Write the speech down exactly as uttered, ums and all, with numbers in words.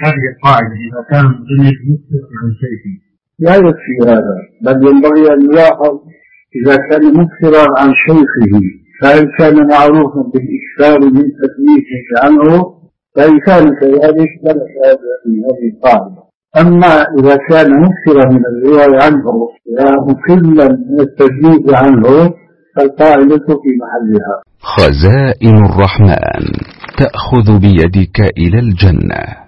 هذه القاعدة إذا كان المدلس يكثر عن شيخه لا يكفي هذا، بل ينبغي أن يلاحظ إذا كان مكثرا عن شيخه، فإن كان معروفا بالإكثار من تدليسه عنه فإن كان كذلك لك هذه القاعدة. أما إذا كان مكثرا من الرواية عنه ومكلا من التدليس عنه فالقاعدة في محلها. خزائن الرحمن تأخذ بيدك إلى الجنة.